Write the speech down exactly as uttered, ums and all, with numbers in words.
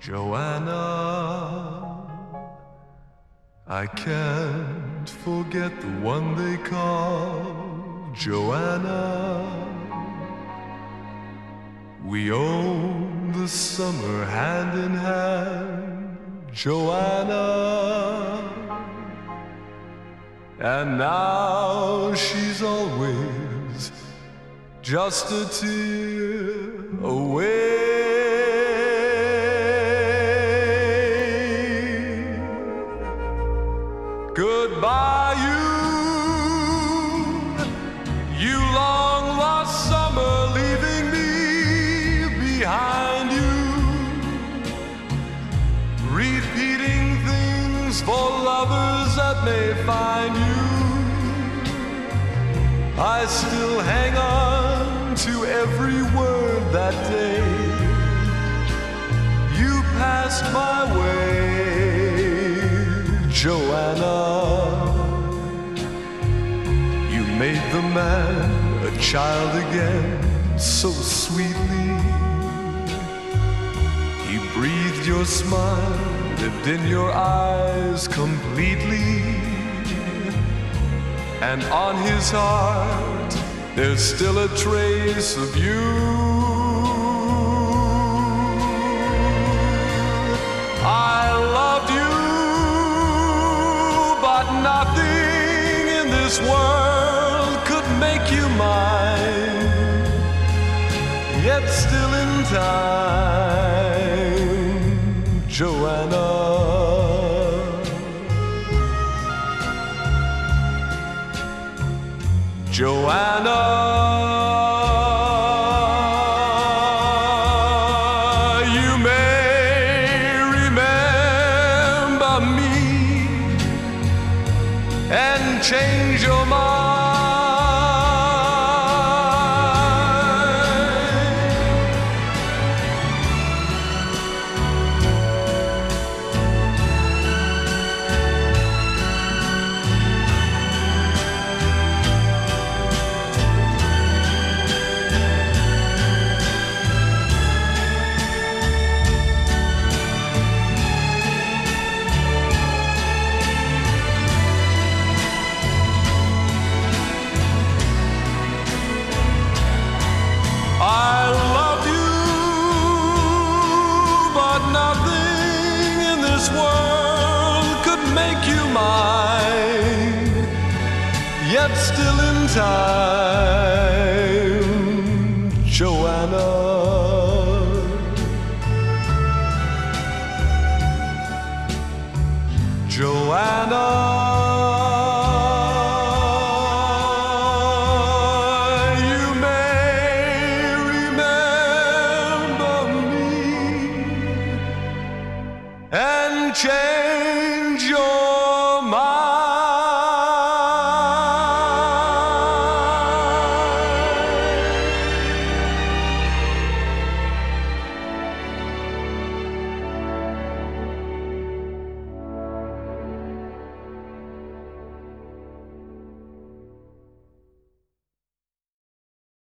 Joanna, I can't forget the one they call Joanna. We own the summer hand in hand, Joanna. And now she's always just a tear away. Goodbye, you, you long lost summer, leaving me behind you, repeating things for lovers that may find you. I still hang on to every word that day you passed my way, Joanna. You made the man a child again so sweetly. He breathed your smile, lived in your eyes completely. And on his heart, there's still a trace of you. I loved you, but nothing in this world could make you mine. Yet still in time, Joanna. Joanna, you may remember me and change your mind. Yet still in time, Joanna. Joanna, you may remember me and change